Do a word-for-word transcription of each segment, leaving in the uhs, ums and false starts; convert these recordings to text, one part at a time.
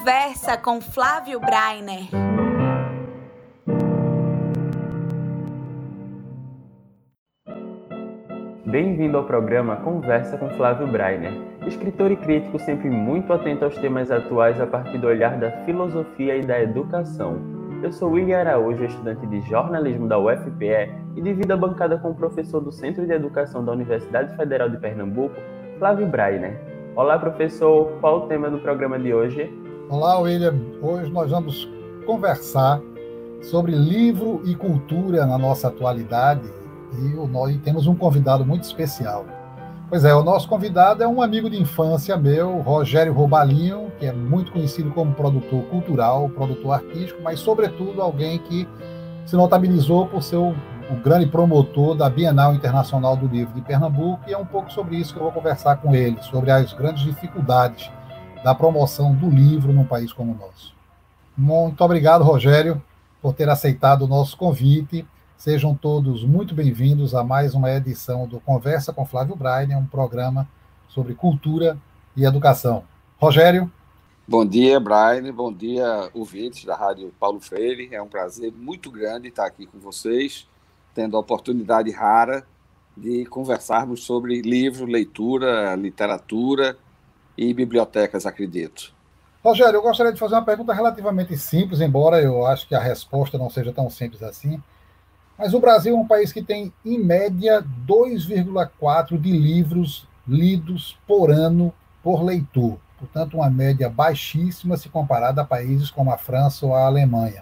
Conversa com Flávio Breiner. Bem-vindo ao programa Conversa com Flávio Breiner, escritor e crítico sempre muito atento aos temas atuais a partir do olhar da filosofia e da educação. Eu sou William Araújo, estudante de jornalismo da U F P E e divido a bancada com o professor do Centro de Educação da Universidade Federal de Pernambuco, Flávio Breiner. Olá, professor, qual o tema do programa de hoje? Olá, William. Hoje nós vamos conversar sobre livro e cultura na nossa atualidade e nós temos um convidado muito especial. Pois é, o nosso convidado é um amigo de infância meu, Rogério Robalinho, que é muito conhecido como produtor cultural, produtor artístico, mas, sobretudo, alguém que se notabilizou por ser o, o grande promotor da Bienal Internacional do Livro de Pernambuco, e é um pouco sobre isso que eu vou conversar com ele, sobre as grandes dificuldades da promoção do livro num país como o nosso. Muito obrigado, Rogério, por ter aceitado o nosso convite. Sejam todos muito bem-vindos a mais uma edição do Conversa com Flávio Breiner, um programa sobre cultura e educação. Rogério? Bom dia, Breiner. Bom dia, ouvintes da Rádio Paulo Freire. É um prazer muito grande estar aqui com vocês, tendo a oportunidade rara de conversarmos sobre livro, leitura, literatura e bibliotecas, acredito. Rogério, eu gostaria de fazer uma pergunta relativamente simples, embora eu acho que a resposta não seja tão simples assim. Mas o Brasil é um país que tem, em média, dois vírgula quatro de livros lidos por ano por leitor. Portanto, uma média baixíssima se comparada a países como a França ou a Alemanha.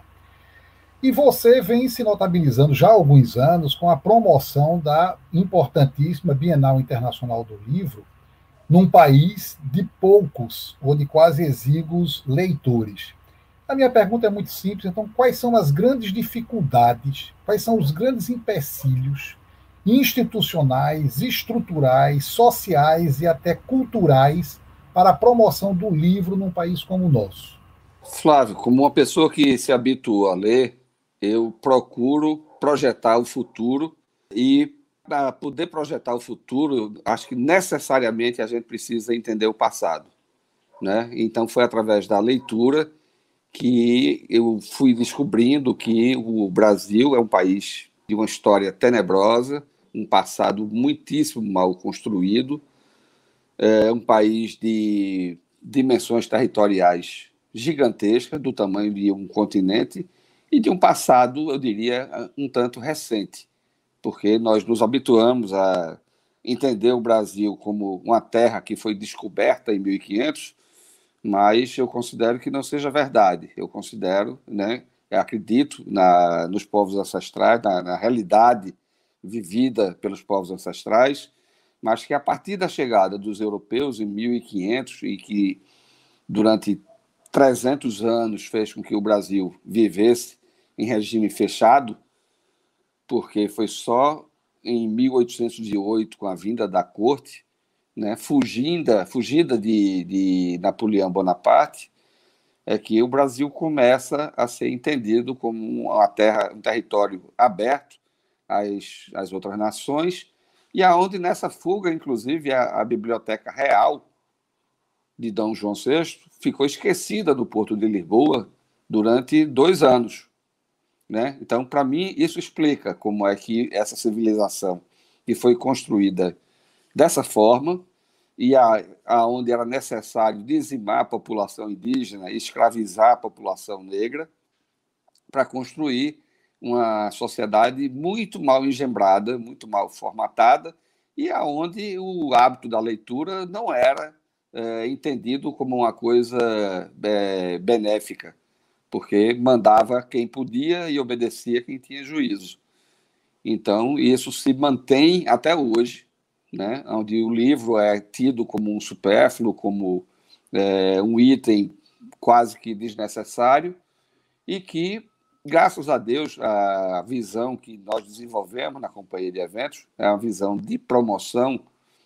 E você vem se notabilizando já há alguns anos com a promoção da importantíssima Bienal Internacional do Livro num país de poucos ou de quase exíguos leitores. A minha pergunta é muito simples, então, quais são as grandes dificuldades, quais são os grandes empecilhos institucionais, estruturais, sociais e até culturais para a promoção do livro num país como o nosso? Flávio, como uma pessoa que se habitua a ler, eu procuro projetar o futuro e, para poder projetar o futuro, acho que necessariamente a gente precisa entender o passado, né? Então, foi através da leitura que eu fui descobrindo que o Brasil é um país de uma história tenebrosa, um passado muitíssimo mal construído, é um país de dimensões territoriais gigantescas, do tamanho de um continente, e de um passado, eu diria, um tanto recente, porque nós nos habituamos a entender o Brasil como uma terra que foi descoberta em mil e quinhentos, mas eu considero que não seja verdade. Eu considero, né, eu acredito na, nos povos ancestrais, na, na realidade vivida pelos povos ancestrais, mas que a partir da chegada dos europeus em mil e quinhentos e que durante trezentos anos fez com que o Brasil vivesse em regime fechado, porque foi só em mil oitocentos e oito, com a vinda da corte, né, fugida, fugida de, de Napoleão Bonaparte, é que o Brasil começa a ser entendido como uma terra, um território aberto às, às outras nações, e aonde nessa fuga, inclusive, a, a Biblioteca Real de Dom João sexto ficou esquecida do Porto de Lisboa durante dois anos. Né? Então, para mim, isso explica como é que essa civilização que foi construída dessa forma, e a, aonde era necessário dizimar a população indígena, escravizar a população negra, para construir uma sociedade muito mal engembrada, muito mal formatada, e aonde o hábito da leitura não era é, entendido como uma coisa é, benéfica, porque mandava quem podia e obedecia quem tinha juízo. Então, isso se mantém até hoje, né, onde o livro é tido como um supérfluo, como é, um item quase que desnecessário, e que, graças a Deus, a visão que nós desenvolvemos na Companhia de Eventos é uma visão de promoção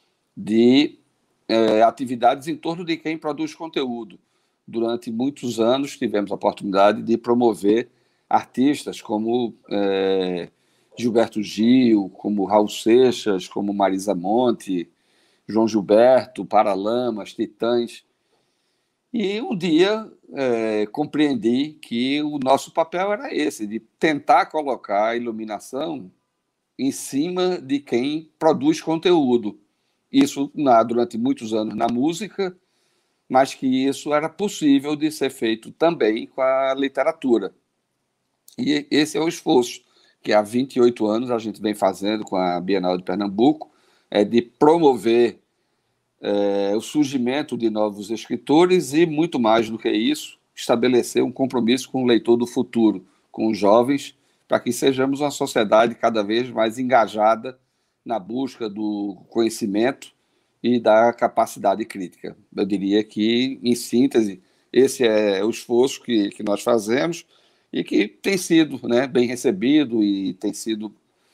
de é, atividades em torno de quem produz conteúdo. Durante muitos anos tivemos a oportunidade de promover artistas como é, Gilberto Gil, como Raul Seixas, como Marisa Monte, João Gilberto, Paralamas, Titãs. E um dia é, compreendi que o nosso papel era esse, de tentar colocar a iluminação em cima de quem produz conteúdo. Isso na, durante muitos anos na música, mas que isso era possível de ser feito também com a literatura. E esse é o esforço que há vinte e oito anos a gente vem fazendo com a Bienal de Pernambuco, é de promover é, o surgimento de novos escritores e, muito mais do que isso, estabelecer um compromisso com o leitor do futuro, com os jovens, para que sejamos uma sociedade cada vez mais engajada na busca do conhecimento e da capacidade crítica. Eu diria que, em síntese, esse é o esforço que, que nós fazemos e que tem sido, né, bem recebido e tem sido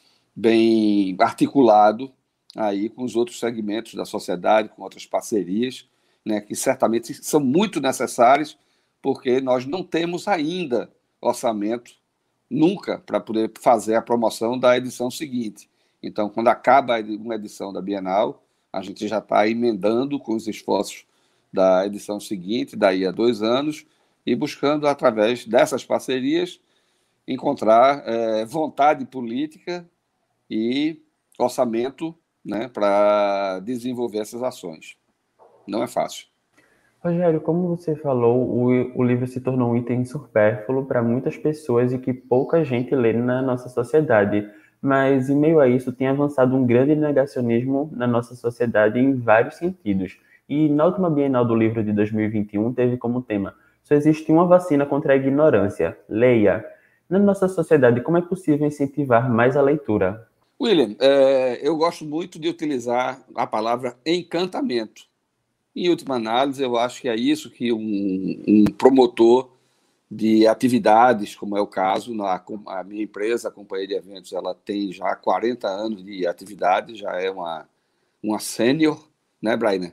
bem articulado aí com os outros segmentos da sociedade, com outras parcerias, né, que certamente são muito necessárias, porque nós não temos ainda orçamento, nunca, para poder fazer a promoção da edição seguinte. Então, quando acaba uma edição da Bienal, a gente já está emendando com os esforços da edição seguinte, daí a dois anos, e buscando, através dessas parcerias, encontrar é, vontade política e orçamento, né, para desenvolver essas ações. Não é fácil. Rogério, como você falou, o, o livro se tornou um item supérfluo para muitas pessoas e que pouca gente lê na nossa sociedade. Mas, em meio a isso, tem avançado um grande negacionismo na nossa sociedade em vários sentidos. E na última Bienal do Livro de dois mil e vinte e um, teve como tema: só existe uma vacina contra a ignorância, leia. Na nossa sociedade, como é possível incentivar mais a leitura? William, é, eu gosto muito de utilizar a palavra encantamento. Em última análise, eu acho que é isso que um, um promotor de atividades, como é o caso, na, a minha empresa, a Companhia de Eventos, ela tem já quarenta anos de atividade, já é uma, uma sênior, né, Brainer?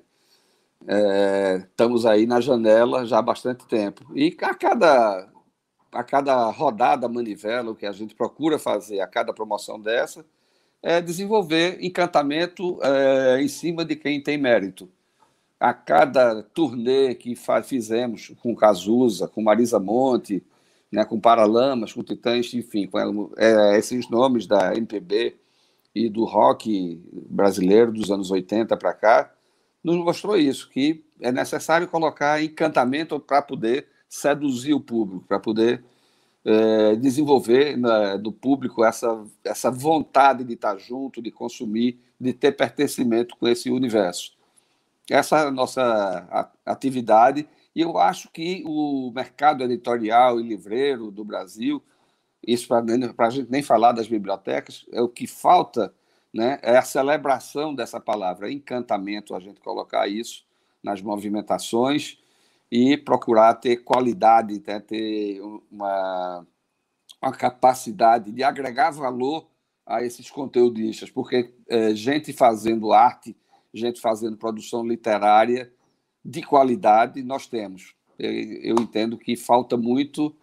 É, estamos aí na janela já há bastante tempo. E a cada, a cada rodada manivela, o que a gente procura fazer a cada promoção dessa, é desenvolver encantamento é, em cima de quem tem mérito. A cada turnê que fizemos com Cazuza, com Marisa Monte, né, com Paralamas, com Titãs, enfim, com é, esses nomes da M P B e do rock brasileiro dos anos oitenta para cá, nos mostrou isso, que é necessário colocar encantamento para poder seduzir o público, para poder é, desenvolver na, do público essa, essa vontade de estar junto, de consumir, de ter pertencimento com esse universo. Essa é a nossa atividade, e eu acho que o mercado editorial e livreiro do Brasil, isso para a gente nem falar das bibliotecas, é o que falta, né, é a celebração dessa palavra, encantamento, a gente colocar isso nas movimentações e procurar ter qualidade, né, ter uma, uma capacidade de agregar valor a esses conteudistas, porque é, gente fazendo arte, gente fazendo produção literária de qualidade, nós temos. Eu, eu entendo que falta muito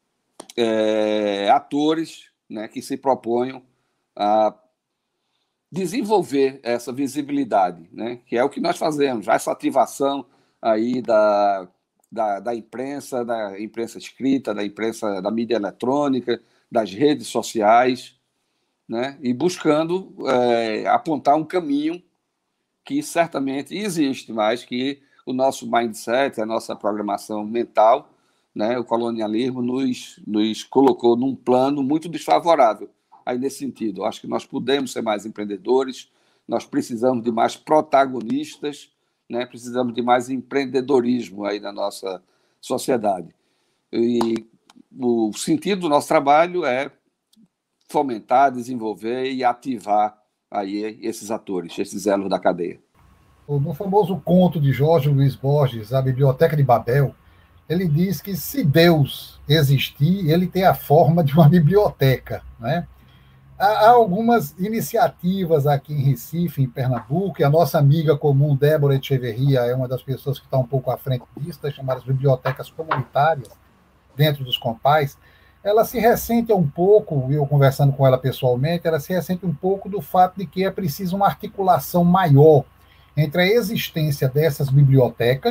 é, atores, né, que se proponham a desenvolver essa visibilidade, né, que é o que nós fazemos, essa ativação aí da, da, da imprensa, da imprensa escrita, da imprensa da mídia eletrônica, das redes sociais, né, e buscando é, apontar um caminho que certamente existe, mas que o nosso mindset, a nossa programação mental, né, o colonialismo nos, nos colocou num plano muito desfavorável. Aí, nesse sentido, acho que nós podemos ser mais empreendedores, nós precisamos de mais protagonistas, né, precisamos de mais empreendedorismo aí na nossa sociedade. E o sentido do nosso trabalho é fomentar, desenvolver e ativar aí esses atores, esses elos da cadeia. No famoso conto de Jorge Luiz Borges, A Biblioteca de Babel, ele diz que se Deus existir, ele tem a forma de uma biblioteca, né? Há algumas iniciativas aqui em Recife, em Pernambuco, e a nossa amiga comum, Débora Echeverria, é uma das pessoas que está um pouco à frente disso, das chamadas bibliotecas comunitárias, dentro dos compais. Ela se ressente um pouco, eu conversando com ela pessoalmente, ela se ressente um pouco do fato de que é preciso uma articulação maior entre a existência dessas bibliotecas,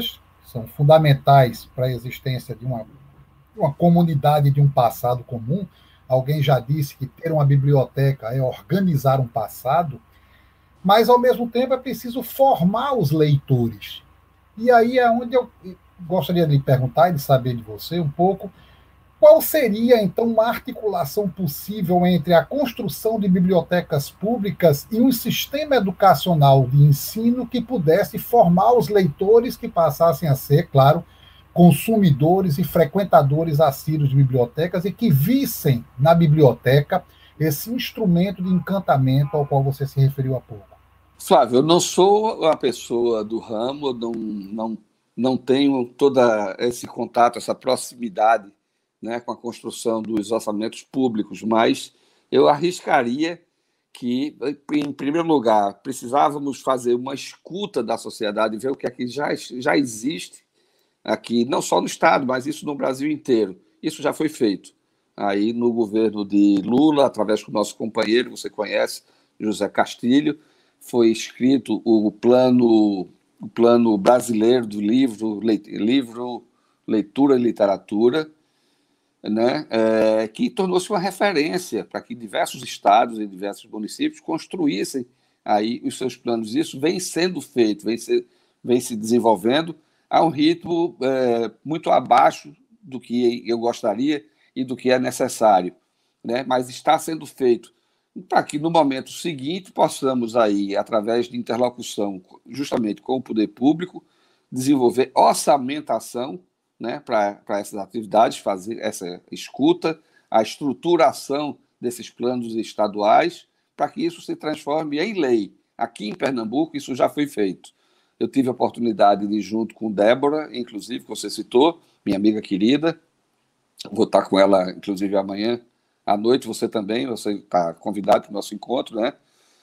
são fundamentais para a existência de uma, uma comunidade, de um passado comum. Alguém já disse que ter uma biblioteca é organizar um passado, mas, ao mesmo tempo, é preciso formar os leitores. E aí é onde eu gostaria de perguntar e de saber de você um pouco qual seria, então, uma articulação possível entre a construção de bibliotecas públicas e um sistema educacional de ensino que pudesse formar os leitores que passassem a ser, claro, consumidores e frequentadores assíduos de bibliotecas e que vissem na biblioteca esse instrumento de encantamento ao qual você se referiu há pouco. Flávio, eu não sou a pessoa do ramo, não, não, não tenho todo esse contato, essa proximidade, né, com a construção dos orçamentos públicos, mas eu arriscaria que, em primeiro lugar, precisávamos fazer uma escuta da sociedade, ver o que é que já, já existe aqui, não só no Estado, mas isso no Brasil inteiro. Isso já foi feito. Aí, no governo de Lula, através do nosso companheiro, você conhece, José Castilho, foi escrito o plano, o plano brasileiro do livro, livro Leitura e Literatura, né, é, que tornou-se uma referência para que diversos estados e diversos municípios construíssem aí os seus planos. Isso vem sendo feito, vem, ser, vem se desenvolvendo a um ritmo é, muito abaixo do que eu gostaria e do que é necessário, né, mas está sendo feito para que no momento seguinte possamos aí, através de interlocução justamente com o poder público, desenvolver orçamentação, né, para essas atividades, fazer essa escuta, a estruturação desses planos estaduais, para que isso se transforme em lei. Aqui em Pernambuco, isso já foi feito. Eu tive a oportunidade de, junto com Débora, inclusive, que você citou, minha amiga querida, vou estar com ela, inclusive, amanhã à noite, você também, você está convidado para o nosso encontro, né?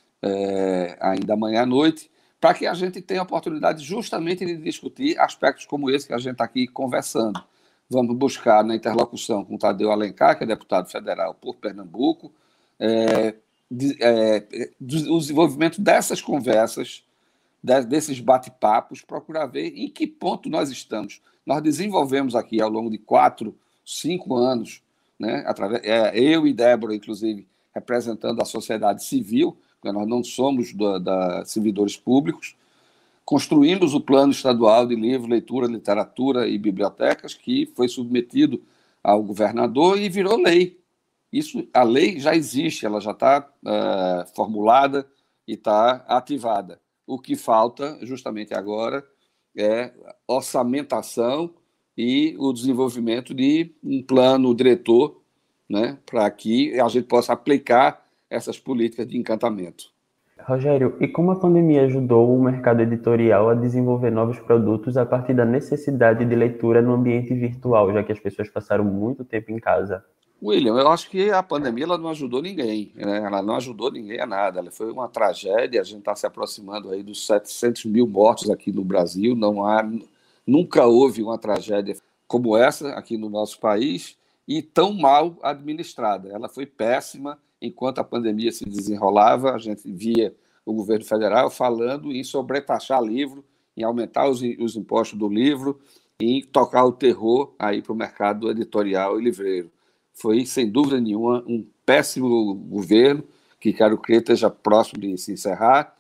É, ainda amanhã à noite, para que a gente tenha a oportunidade justamente de discutir aspectos como esse que a gente está aqui conversando. Vamos buscar na interlocução com o Tadeu Alencar, que é deputado federal por Pernambuco, é, de, é, o desenvolvimento dessas conversas, de, desses bate-papos, procurar ver em que ponto nós estamos. Nós desenvolvemos aqui, ao longo de quatro, cinco anos, né, através, é, eu e Débora, inclusive, representando a sociedade civil, porque nós não somos da, da servidores públicos, construímos o Plano Estadual de Livro, Leitura, Literatura e Bibliotecas, que foi submetido ao governador e virou lei. Isso, a lei já existe, ela já está é, formulada e está ativada. O que falta, justamente agora, é orçamentação e o desenvolvimento de um plano diretor, né, para que a gente possa aplicar essas políticas de encantamento. Rogério, e como a pandemia ajudou o mercado editorial a desenvolver novos produtos a partir da necessidade de leitura no ambiente virtual, já que as pessoas passaram muito tempo em casa? William, eu acho que a pandemia ela não ajudou ninguém, né? Ela não ajudou ninguém a nada, ela foi uma tragédia, a gente está se aproximando aí dos setecentos mil mortos aqui no Brasil, não há, nunca houve uma tragédia como essa aqui no nosso país e tão mal administrada. Ela foi péssima. Enquanto a pandemia se desenrolava, a gente via o governo federal falando em sobretaxar livro, em aumentar os, os impostos do livro e em tocar o terror aí para o mercado editorial e livreiro. Foi, sem dúvida nenhuma, um péssimo governo, que quero crer esteja próximo de se encerrar,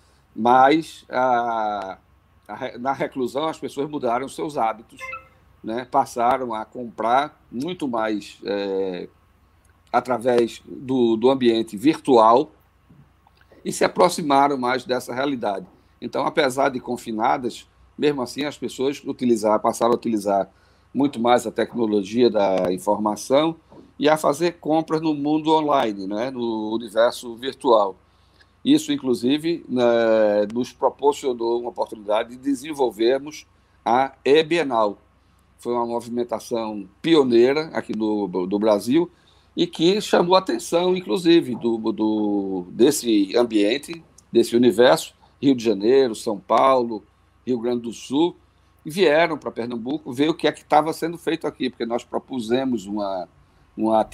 mas a, a, na reclusão as pessoas mudaram seus hábitos, né? Passaram a comprar muito mais é, através do, do ambiente virtual e se aproximaram mais dessa realidade. Então, apesar de confinadas, mesmo assim as pessoas utilizaram, passaram a utilizar muito mais a tecnologia da informação e a fazer compras no mundo online, né, no universo virtual. Isso, inclusive, né, nos proporcionou uma oportunidade de desenvolvermos a E-Bienal. Foi uma movimentação pioneira aqui no, do Brasil e que chamou a atenção, inclusive, do, do, desse ambiente, desse universo, Rio de Janeiro, São Paulo, Rio Grande do Sul, e vieram para Pernambuco ver o que é que estava sendo feito aqui, porque nós propusemos uma, uma,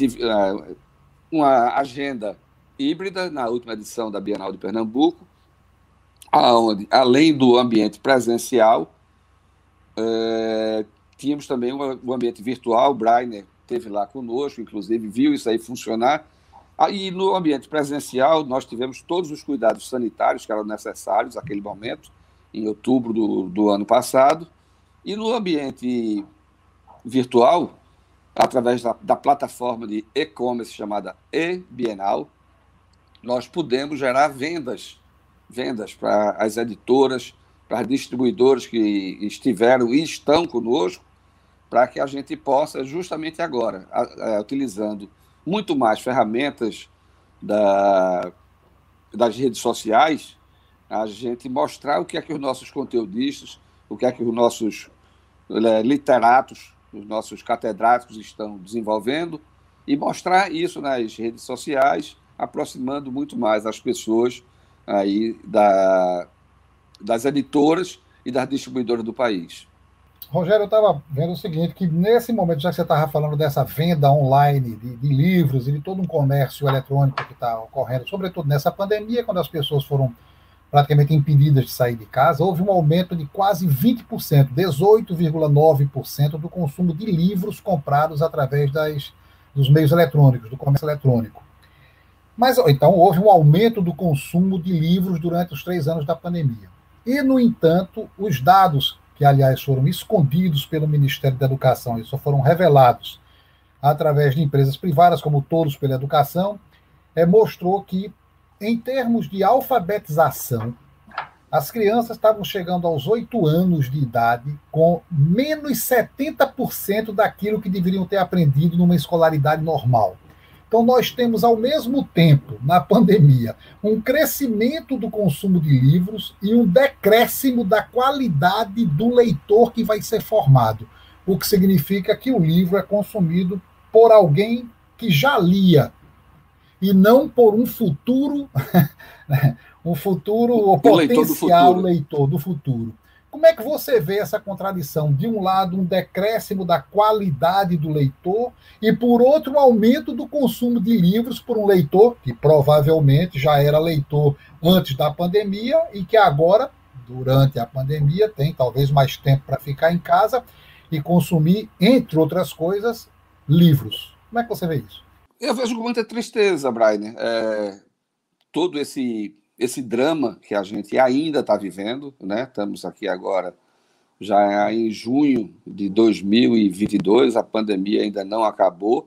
uma agenda híbrida na última edição da Bienal de Pernambuco, onde, além do ambiente presencial, É, tínhamos também um ambiente virtual, o Brainer esteve lá conosco, inclusive viu isso aí funcionar. Aí, no ambiente presencial, nós tivemos todos os cuidados sanitários que eram necessários naquele momento, em outubro do, do ano passado. E no ambiente virtual, através da, da plataforma de e-commerce chamada eBienal, nós pudemos gerar vendas, vendas para as editoras, para as distribuidoras que estiveram e estão conosco, para que a gente possa, justamente agora, a, a, utilizando muito mais ferramentas da, das redes sociais, a gente mostrar o que é que os nossos conteudistas, o que é que os nossos é, literatos, os nossos catedráticos estão desenvolvendo e mostrar isso nas redes sociais, aproximando muito mais as pessoas aí da, das editoras e das distribuidoras do país. Rogério, eu estava vendo o seguinte, que nesse momento, já que você estava falando dessa venda online de, de livros e de todo um comércio eletrônico que está ocorrendo, sobretudo nessa pandemia, quando as pessoas foram praticamente impedidas de sair de casa, houve um aumento de quase vinte por cento, dezoito vírgula nove por cento do consumo de livros comprados através das, dos meios eletrônicos, do comércio eletrônico. Mas, então, houve um aumento do consumo de livros durante os três anos da pandemia. E, no entanto, os dados, que, aliás, foram escondidos pelo Ministério da Educação e só foram revelados através de empresas privadas, como Todos pela Educação, é, mostrou que, em termos de alfabetização, as crianças estavam chegando aos oito anos de idade com menos setenta por cento daquilo que deveriam ter aprendido numa escolaridade normal. Então, nós temos, ao mesmo tempo, na pandemia, um crescimento do consumo de livros e um decréscimo da qualidade do leitor que vai ser formado, o que significa que o livro é consumido por alguém que já lia, e não por um futuro, um futuro ou potencial leitor do futuro. Como é que você vê essa contradição? De um lado, um decréscimo da qualidade do leitor e, por outro, um aumento do consumo de livros por um leitor que provavelmente já era leitor antes da pandemia e que agora, durante a pandemia, tem talvez mais tempo para ficar em casa e consumir, entre outras coisas, livros. Como é que você vê isso? Eu vejo com muita tristeza, Brainer, é, todo esse... esse drama que a gente ainda está vivendo, né? Estamos aqui agora já em junho de dois mil e vinte e dois, a pandemia ainda não acabou,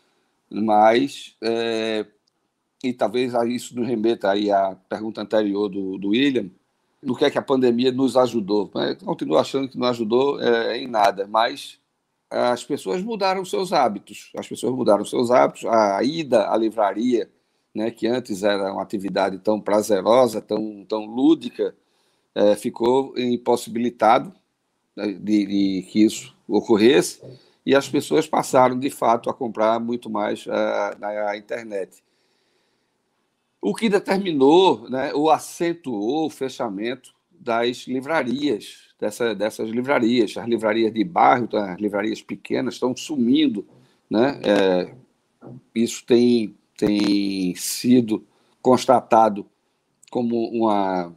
mas, é, e talvez isso nos remeta aí à pergunta anterior do, do William, no que é que a pandemia nos ajudou. Eu continuo achando que não ajudou é, em nada, mas as pessoas mudaram seus hábitos, as pessoas mudaram seus hábitos, a ida à livraria, né, que antes era uma atividade tão prazerosa, tão, tão lúdica, é, ficou impossibilitado, né, de, de que isso ocorresse, e as pessoas passaram, de fato, a comprar muito mais uh, na internet. O que determinou, né, ou acentuou o fechamento das livrarias, dessa, dessas livrarias. As livrarias de bairro, as livrarias pequenas estão sumindo, né? É, isso tem... tem sido constatado como uma,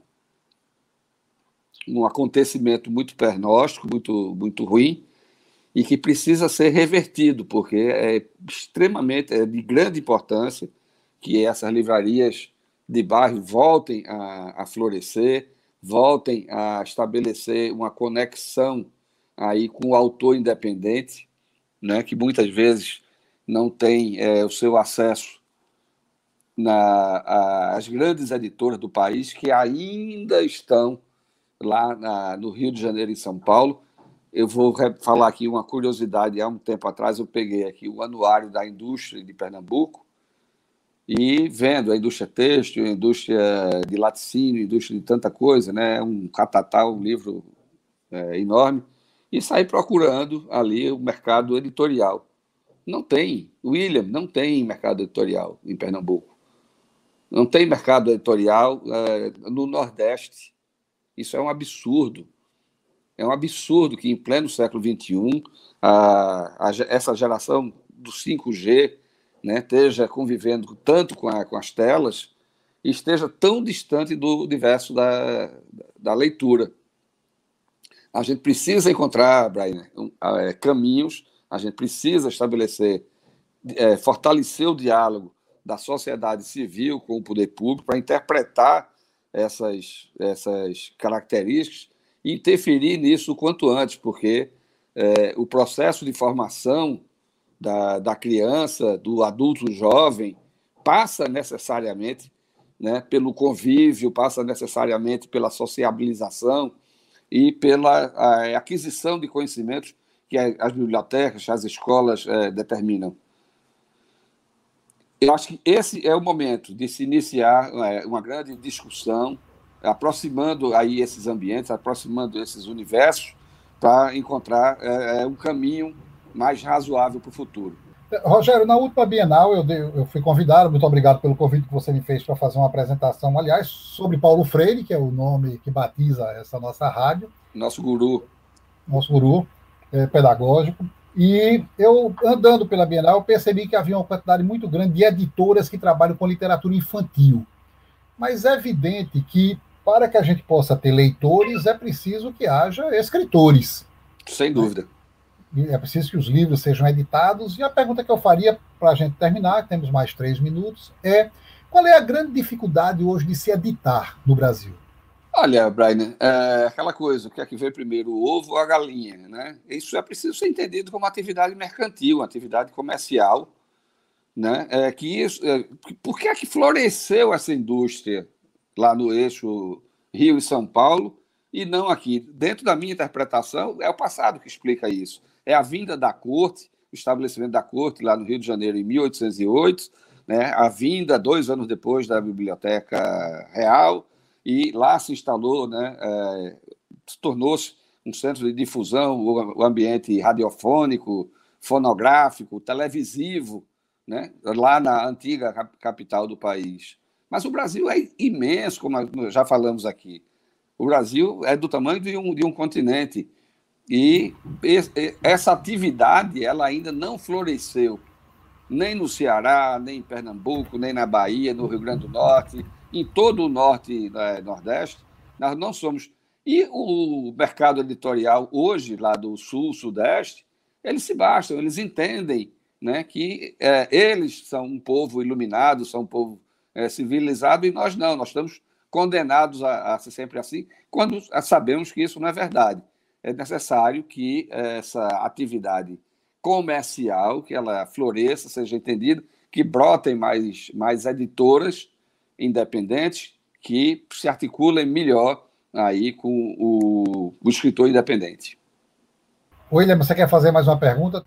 um acontecimento muito pernóstico, muito, muito ruim, e que precisa ser revertido, porque é extremamente, é de grande importância que essas livrarias de bairro voltem a, a florescer, voltem a estabelecer uma conexão aí com o autor independente, né, que muitas vezes não tem é, o seu acesso Na, a, as grandes editoras do país que ainda estão lá na, no Rio de Janeiro e São Paulo. Eu vou falar aqui uma curiosidade. Há um tempo atrás eu peguei aqui o anuário da indústria de Pernambuco e vendo a indústria têxtil, a indústria de laticínio, a indústria de tanta coisa, né? Um catatá, um livro é, enorme, e saí procurando ali o mercado editorial. Não tem, William, não tem mercado editorial em Pernambuco. Não tem mercado editorial é, no Nordeste. Isso é um absurdo. É um absurdo que, em pleno século vinte e um, a, a, essa geração do cinco G, né, esteja convivendo tanto com, a, com as telas e esteja tão distante do universo da, da leitura. A gente precisa encontrar, Brian, um, é, caminhos, a gente precisa estabelecer, é, fortalecer o diálogo da sociedade civil com o poder público para interpretar essas, essas características e interferir nisso o quanto antes, porque é, o processo de formação da, da criança, do adulto jovem, passa necessariamente, né, pelo convívio, passa necessariamente pela sociabilização e pela a, aquisição de conhecimentos que as bibliotecas, as escolas é, determinam. Eu acho que esse é o momento de se iniciar é, uma grande discussão, aproximando aí esses ambientes, aproximando esses universos, para encontrar é, um caminho mais razoável para o futuro. Rogério, na última Bienal eu, dei, eu fui convidado, muito obrigado pelo convite que você me fez para fazer uma apresentação, aliás, sobre Paulo Freire, que é o nome que batiza essa nossa rádio. Nosso guru. Nosso guru é, pedagógico. E eu, andando pela Bienal, eu percebi que havia uma quantidade muito grande de editoras que trabalham com literatura infantil. Mas é evidente que, para que a gente possa ter leitores, é preciso que haja escritores. Sem dúvida. É preciso que os livros sejam editados. E a pergunta que eu faria, para a gente terminar, temos mais três minutos, é: qual é a grande dificuldade hoje de se editar no Brasil? Olha, Brian, é aquela coisa, o que é que veio primeiro, o ovo ou a galinha, né? Isso é preciso ser entendido como uma atividade mercantil, uma atividade comercial, né? É que isso, é, por que é que floresceu essa indústria lá no eixo Rio e São Paulo e não aqui? Dentro da minha interpretação, é o passado que explica isso. É a vinda da corte, o estabelecimento da corte lá no Rio de Janeiro em mil oitocentos e oito, né? A vinda, dois anos depois, da Biblioteca Real, e lá se instalou, né? É, tornou-se um centro de difusão, o ambiente radiofônico, fonográfico, televisivo, né? Lá na antiga capital do país. Mas o Brasil é imenso, como já falamos aqui. O Brasil é do tamanho de um, de um continente. E essa atividade ela ainda não floresceu, nem no Ceará, nem em Pernambuco, nem na Bahia, no Rio Grande do Norte, em todo o Norte e Nordeste. Nós não somos... E o mercado editorial hoje, lá do Sul, Sudeste, eles se bastam, eles entendem, né, que é, eles são um povo iluminado, são um povo é, civilizado, e nós não, nós estamos condenados a, a ser sempre assim, quando sabemos que isso não é verdade. É necessário que essa atividade comercial, que ela floresça, seja entendida, que brotem mais, mais editoras independentes que se articulem melhor aí com o, o escritor independente. William, você quer fazer mais uma pergunta?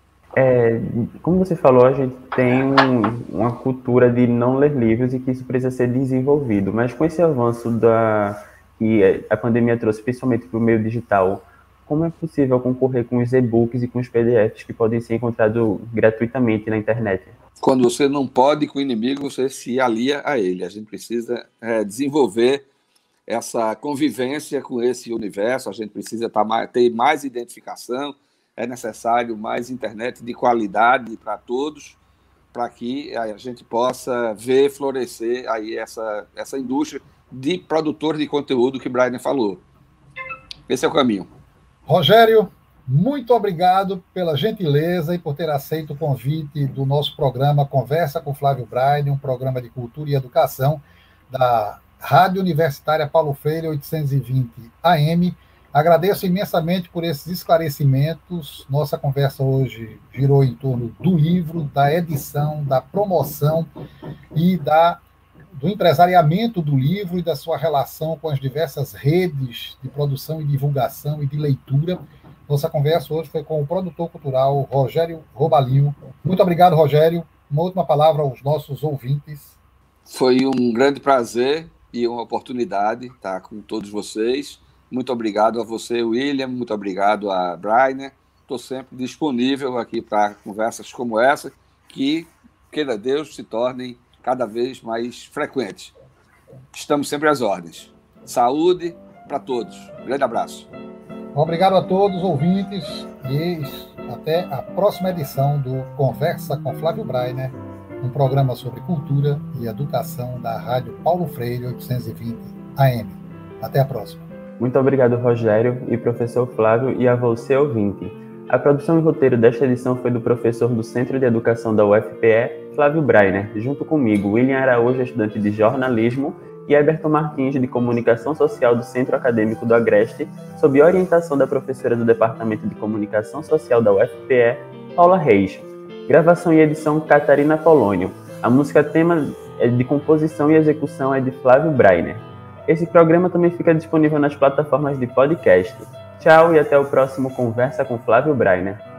É, como você falou, a gente tem um, uma cultura de não ler livros e que isso precisa ser desenvolvido, mas com esse avanço da, que a pandemia trouxe, principalmente para o meio digital, como é possível concorrer com os e-books e com os P D Fs que podem ser encontrados gratuitamente na internet? Quando você não pode com o inimigo, você se alia a ele. A gente precisa é, desenvolver essa convivência com esse universo, a gente precisa tá mais, ter mais identificação, é necessário mais internet de qualidade para todos, para que a gente possa ver florescer aí essa, essa indústria de produtores de conteúdo que o Brian falou. Esse é o caminho. Rogério, muito obrigado pela gentileza e por ter aceito o convite do nosso programa Conversa com Flávio Braine, um programa de cultura e educação da Rádio Universitária Paulo Freire oitocentos e vinte A M. Agradeço imensamente por esses esclarecimentos. Nossa conversa hoje girou em torno do livro, da edição, da promoção e da, do empresariamento do livro e da sua relação com as diversas redes de produção e divulgação e de leitura. Nossa conversa hoje foi com o produtor cultural Rogério Robalinho. Muito obrigado, Rogério. Uma última palavra aos nossos ouvintes. Foi um grande prazer e uma oportunidade estar com todos vocês. Muito obrigado a você, William, muito obrigado a Brian. Estou sempre disponível aqui para conversas como essa, que, queira Deus, se tornem cada vez mais frequentes. Estamos sempre às ordens. Saúde para todos. Grande abraço. Obrigado a todos, ouvintes, e até a próxima edição do Conversa com Flávio Braine, um programa sobre cultura e educação da Rádio Paulo Freire oitocentos e vinte A M. Até a próxima. Muito obrigado, Rogério e professor Flávio, e a você, ouvinte. A produção e roteiro desta edição foi do professor do Centro de Educação da U F P E, Flávio Breiner, junto comigo, William Araújo, estudante de jornalismo, e Eberton Martins, de Comunicação Social do Centro Acadêmico do Agreste, sob orientação da professora do Departamento de Comunicação Social da U F P E, Paula Reis. Gravação e edição, Catarina Polônio. A música tema de composição e execução é de Flávio Breiner. Esse programa também fica disponível nas plataformas de podcast. Tchau e até o próximo Conversa com Flávio Breiner.